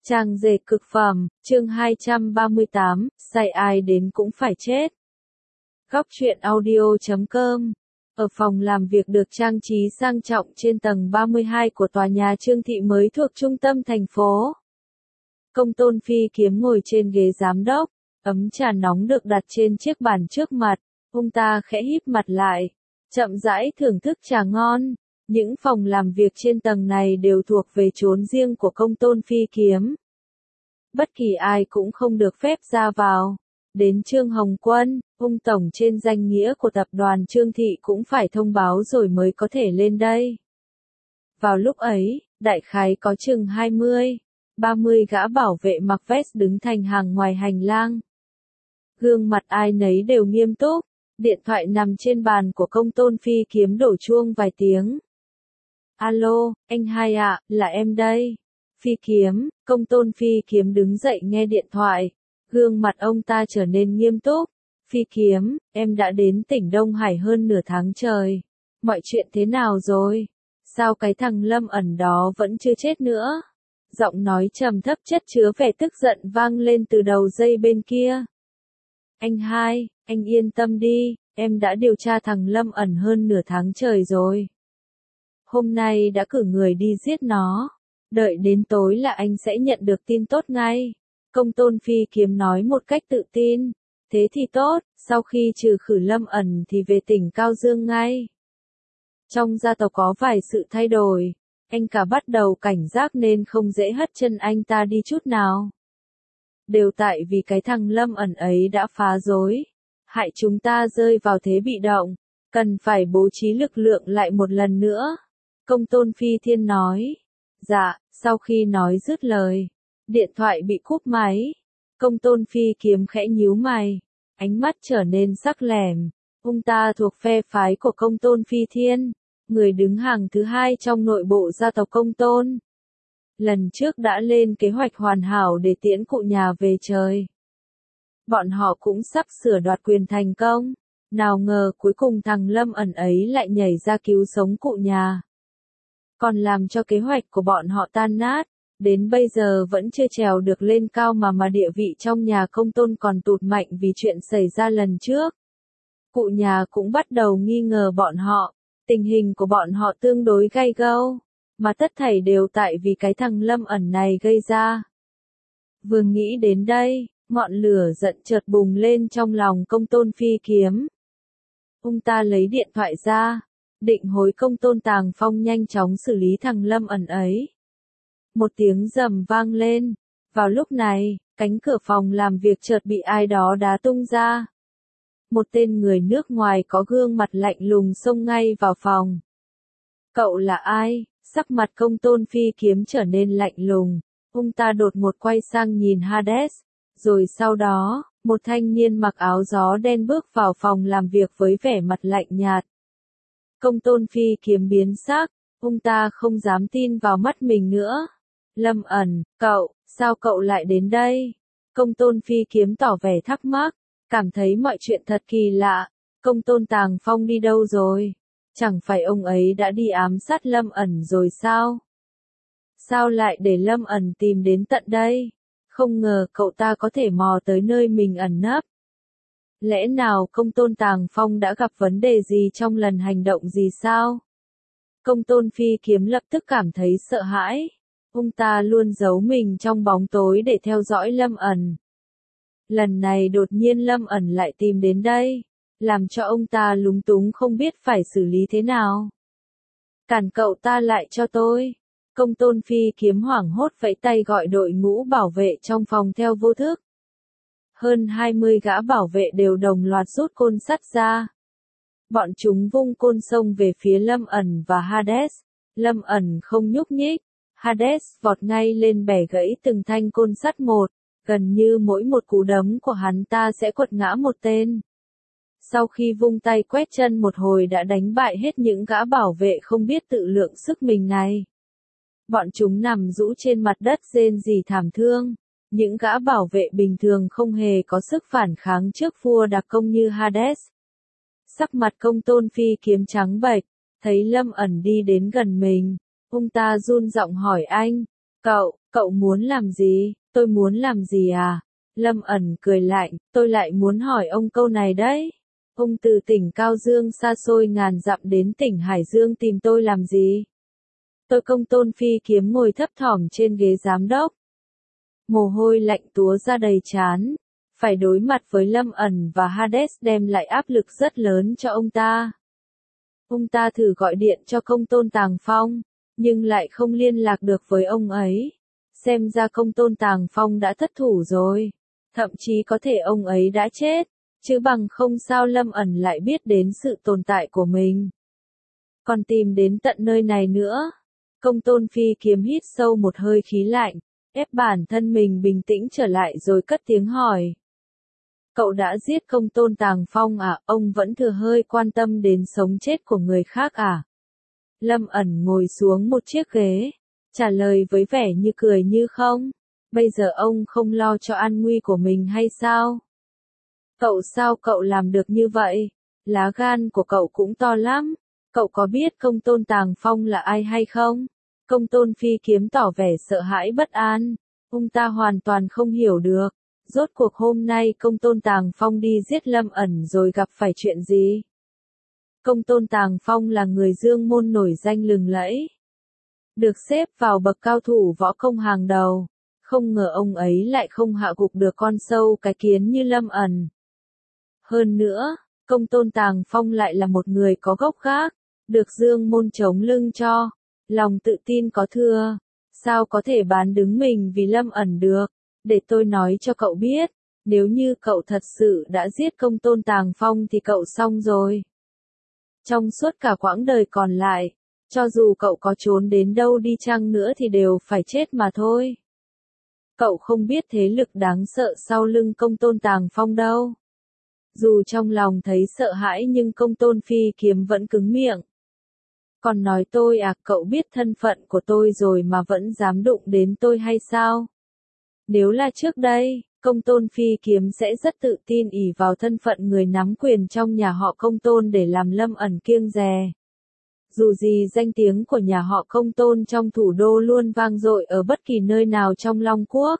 Trang dệt cực phẩm, chương 238, sai ai đến cũng phải chết. Góc truyện audio.com. Ở phòng làm việc được trang trí sang trọng trên tầng 32 của tòa nhà Trương Thị mới thuộc trung tâm thành phố. Công tôn Phi Kiếm ngồi trên ghế giám đốc, ấm trà nóng được đặt trên chiếc bàn trước mặt, ông ta khẽ híp mặt lại, chậm rãi thưởng thức trà ngon. Những phòng làm việc trên tầng này đều thuộc về chốn riêng của công tôn Phi Kiếm. Bất kỳ ai cũng không được phép ra vào. Đến Trương Hồng Quân, ông tổng trên danh nghĩa của tập đoàn Trương Thị cũng phải thông báo rồi mới có thể lên đây. Vào lúc ấy, đại khái có chừng 20-30 gã bảo vệ mặc vest đứng thành hàng ngoài hành lang. Gương mặt ai nấy đều nghiêm túc, điện thoại nằm trên bàn của công tôn Phi Kiếm đổ chuông vài tiếng. Alo, anh hai ạ, là em đây. Phi Kiếm, công tôn Phi Kiếm đứng dậy nghe điện thoại. Gương mặt ông ta trở nên nghiêm túc. Phi Kiếm, em đã đến tỉnh Đông Hải hơn nửa tháng trời. Mọi chuyện thế nào rồi? Sao cái thằng Lâm Ẩn đó vẫn chưa chết nữa? Giọng nói trầm thấp chất chứa vẻ tức giận vang lên từ đầu dây bên kia. Anh hai, anh yên tâm đi, em đã điều tra thằng Lâm Ẩn hơn nửa tháng trời rồi. Hôm nay đã cử người đi giết nó. Đợi đến tối là anh sẽ nhận được tin tốt ngay. Công tôn Phi Kiếm nói một cách tự tin. Thế thì tốt, sau khi trừ khử Lâm Ẩn thì về tỉnh Cao Dương ngay. Trong gia tộc có vài sự thay đổi. Anh cả bắt đầu cảnh giác nên không dễ hất chân anh ta đi chút nào. Đều tại vì cái thằng Lâm Ẩn ấy đã phá rối. Hại chúng ta rơi vào thế bị động. Cần phải bố trí lực lượng lại một lần nữa. Công tôn Phi Thiên nói. Dạ, sau khi nói dứt lời, điện thoại bị cúp máy. Công tôn Phi Kiếm khẽ nhíu mày, ánh mắt trở nên sắc lẻm. Ông ta thuộc phe phái của công tôn Phi Thiên, người đứng hàng thứ hai trong nội bộ gia tộc công tôn. Lần trước đã lên kế hoạch hoàn hảo để tiễn cụ nhà về trời. Bọn họ cũng sắp sửa đoạt quyền thành công. Nào ngờ cuối cùng thằng Lâm Ẩn ấy lại nhảy ra cứu sống cụ nhà. Còn làm cho kế hoạch của bọn họ tan nát, đến bây giờ vẫn chưa trèo được lên cao mà địa vị trong nhà công tôn còn tụt mạnh vì chuyện xảy ra lần trước. Cụ nhà cũng bắt đầu nghi ngờ bọn họ, tình hình của bọn họ tương đối gay gâu, mà tất thảy đều tại vì cái thằng Lâm Ẩn này gây ra. Vừa nghĩ đến đây, ngọn lửa giận chợt bùng lên trong lòng công tôn Phi Kiếm. Ông ta lấy điện thoại ra. Định hối công tôn Tàng Phong nhanh chóng xử lý thằng Lâm Ẩn ấy. Một tiếng rầm vang lên. Vào lúc này, cánh cửa phòng làm việc chợt bị ai đó đá tung ra. Một tên người nước ngoài có gương mặt lạnh lùng xông ngay vào phòng. Cậu là ai? Sắc mặt công tôn Phi Kiếm trở nên lạnh lùng. Ông ta đột ngột quay sang nhìn Hades. Rồi sau đó, một thanh niên mặc áo gió đen bước vào phòng làm việc với vẻ mặt lạnh nhạt. Công tôn Phi Kiếm biến sắc, ông ta không dám tin vào mắt mình nữa. Lâm Ẩn, cậu, sao cậu lại đến đây? Công tôn Phi Kiếm tỏ vẻ thắc mắc, cảm thấy mọi chuyện thật kỳ lạ. Công tôn Tàng Phong đi đâu rồi? Chẳng phải ông ấy đã đi ám sát Lâm Ẩn rồi sao? Sao lại để Lâm Ẩn tìm đến tận đây? Không ngờ cậu ta có thể mò tới nơi mình ẩn nấp. Lẽ nào công tôn Tàng Phong đã gặp vấn đề gì trong lần hành động gì sao? Công tôn Phi Kiếm lập tức cảm thấy sợ hãi. Ông ta luôn giấu mình trong bóng tối để theo dõi Lâm Ẩn. Lần này đột nhiên Lâm Ẩn lại tìm đến đây, làm cho ông ta lúng túng không biết phải xử lý thế nào. Cản cậu ta lại cho tôi. Công tôn Phi Kiếm hoảng hốt vẫy tay gọi đội ngũ bảo vệ trong phòng theo vô thức. Hơn 20 gã bảo vệ đều đồng loạt rút côn sắt ra. Bọn chúng vung côn xông về phía Lâm Ẩn và Hades. Lâm Ẩn không nhúc nhích. Hades vọt ngay lên bẻ gãy từng thanh côn sắt một. Gần như mỗi một cú đấm của hắn ta sẽ quật ngã một tên. Sau khi vung tay quét chân một hồi đã đánh bại hết những gã bảo vệ không biết tự lượng sức mình này. Bọn chúng nằm rũ trên mặt đất rên rỉ thảm thương. Những gã bảo vệ bình thường không hề có sức phản kháng trước vua đặc công như Hades. Sắc mặt công tôn Phi Kiếm trắng bệch, thấy Lâm Ẩn đi đến gần mình. Ông ta run giọng hỏi anh, Cậu muốn làm gì? Tôi muốn làm gì à? Lâm ẩn cười lạnh, tôi lại muốn hỏi ông câu này đấy. Ông từ tỉnh Cao Dương xa xôi ngàn dặm đến tỉnh Hải Dương tìm tôi làm gì? Tôi Công Tôn Phi Kiếm ngồi thấp thỏm trên ghế giám đốc. Mồ hôi lạnh túa ra đầy trán. Phải đối mặt với Lâm ẩn và Hades đem lại áp lực rất lớn cho ông ta. Ông ta thử gọi điện cho Công Tôn Tàng Phong, nhưng lại không liên lạc được với ông ấy. Xem ra Công Tôn Tàng Phong đã thất thủ rồi. Thậm chí có thể ông ấy đã chết, chứ bằng không sao Lâm ẩn lại biết đến sự tồn tại của mình. Còn tìm đến tận nơi này nữa. Công Tôn Phi Kiếm hít sâu một hơi khí lạnh, ép bản thân mình bình tĩnh trở lại rồi cất tiếng hỏi. Cậu đã giết Công Tôn Tàng Phong à? Ông vẫn thừa hơi quan tâm đến sống chết của người khác à? Lâm ẩn ngồi xuống một chiếc ghế, trả lời với vẻ như cười như không. Bây giờ ông không lo cho an nguy của mình hay sao? Sao cậu làm được như vậy? Lá gan của cậu cũng to lắm. Cậu có biết Công Tôn Tàng Phong là ai hay không? Công Tôn Phi Kiếm tỏ vẻ sợ hãi bất an. Ông ta hoàn toàn không hiểu được. Rốt cuộc hôm nay Công Tôn Tàng Phong đi giết Lâm ẩn rồi gặp phải chuyện gì? Công Tôn Tàng Phong là người Dương Môn nổi danh lừng lẫy. Được xếp vào bậc cao thủ võ công hàng đầu. Không ngờ ông ấy lại không hạ gục được con sâu cái kiến như Lâm ẩn. Hơn nữa, Công Tôn Tàng Phong lại là một người có gốc gác, được Dương Môn chống lưng cho. Lòng tự tin có thừa. Sao có thể bán đứng mình vì Lâm ẩn được? Để tôi nói cho cậu biết, nếu như cậu thật sự đã giết Công Tôn Tàng Phong thì cậu xong rồi. Trong suốt cả quãng đời còn lại, cho dù cậu có trốn đến đâu đi chăng nữa thì đều phải chết mà thôi. Cậu không biết thế lực đáng sợ sau lưng Công Tôn Tàng Phong đâu. Dù trong lòng thấy sợ hãi nhưng Công Tôn Phi Kiếm vẫn cứng miệng. Còn nói tôi à, cậu biết thân phận của tôi rồi mà vẫn dám đụng đến tôi hay sao? Nếu là trước đây, Công Tôn Phi Kiếm sẽ rất tự tin ỷ vào thân phận người nắm quyền trong nhà họ Công Tôn để làm Lâm ẩn kiêng dè. Dù gì danh tiếng của nhà họ Công Tôn trong thủ đô luôn vang dội ở bất kỳ nơi nào trong Long Quốc.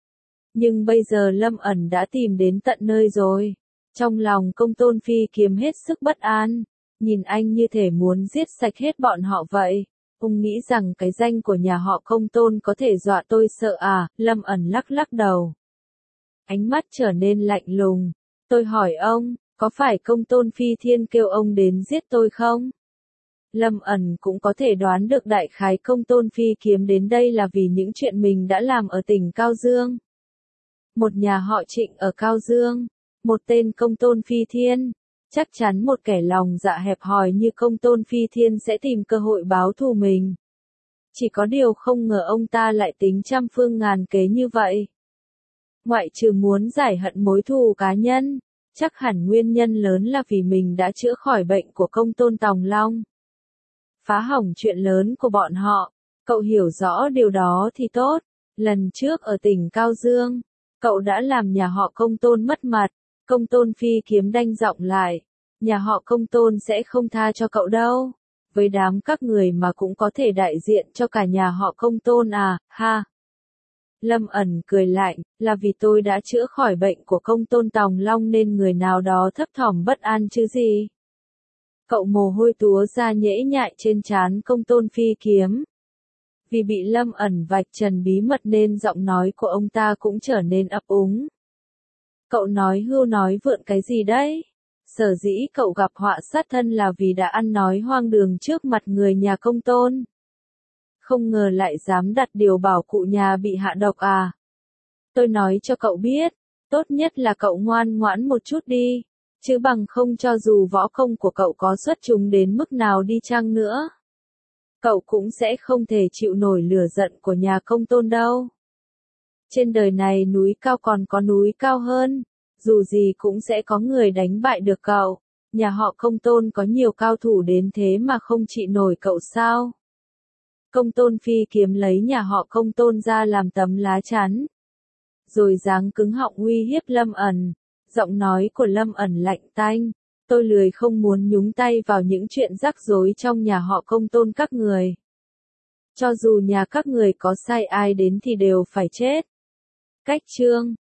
Nhưng bây giờ Lâm ẩn đã tìm đến tận nơi rồi. Trong lòng Công Tôn Phi Kiếm hết sức bất an. Nhìn anh như thể muốn giết sạch hết bọn họ vậy. Ông nghĩ rằng cái danh của nhà họ Công Tôn có thể dọa tôi sợ à? Lâm ẩn lắc lắc đầu. Ánh mắt trở nên lạnh lùng. Tôi hỏi ông, có phải Công Tôn Phi Thiên kêu ông đến giết tôi không? Lâm ẩn cũng có thể đoán được đại khái Công Tôn Phi Kiếm đến đây là vì những chuyện mình đã làm ở tỉnh Cao Dương. Một nhà họ Trịnh ở Cao Dương, một tên Công Tôn Phi Thiên. Chắc chắn một kẻ lòng dạ hẹp hòi như Công Tôn Phi Thiên sẽ tìm cơ hội báo thù mình. Chỉ có điều không ngờ ông ta lại tính trăm phương ngàn kế như vậy. Ngoại trừ muốn giải hận mối thù cá nhân, chắc hẳn nguyên nhân lớn là vì mình đã chữa khỏi bệnh của Công Tôn Tòng Long. Phá hỏng chuyện lớn của bọn họ. Cậu hiểu rõ điều đó thì tốt. Lần trước ở tỉnh Cao Dương, cậu đã làm nhà họ Công Tôn mất mặt. Công Tôn Phi Kiếm đanh giọng lại. Nhà họ Công Tôn sẽ không tha cho cậu đâu. Với đám các người mà cũng có thể đại diện cho cả nhà họ Công Tôn à, ha. Lâm ẩn cười lạnh, là vì tôi đã chữa khỏi bệnh của Công Tôn Tòng Long nên người nào đó thấp thỏm bất an chứ gì. Cậu mồ hôi túa ra nhễ nhại trên trán Công Tôn Phi Kiếm. Vì bị Lâm ẩn vạch trần bí mật nên giọng nói của ông ta cũng trở nên ấp úng. Cậu nói hưu nói vượn cái gì đấy? Sở dĩ cậu gặp họa sát thân là vì đã ăn nói hoang đường trước mặt người nhà Công Tôn. Không ngờ lại dám đặt điều bảo cụ nhà bị hạ độc à? Tôi nói cho cậu biết, tốt nhất là cậu ngoan ngoãn một chút đi, chứ bằng không cho dù võ công của cậu có xuất chúng đến mức nào đi chăng nữa. Cậu cũng sẽ không thể chịu nổi lửa giận của nhà Công Tôn đâu. Trên đời này núi cao còn có núi cao hơn, dù gì cũng sẽ có người đánh bại được cậu. Nhà họ Công Tôn có nhiều cao thủ đến thế mà không trị nổi cậu sao? Công Tôn Phi Kiếm lấy nhà họ Công Tôn ra làm tấm lá chắn. Rồi giáng cứng họng uy hiếp Lâm ẩn. Giọng nói của Lâm ẩn lạnh tanh. Tôi lười không muốn nhúng tay vào những chuyện rắc rối trong nhà họ Công Tôn các người. Cho dù nhà các người có sai ai đến thì đều phải chết. Cách chương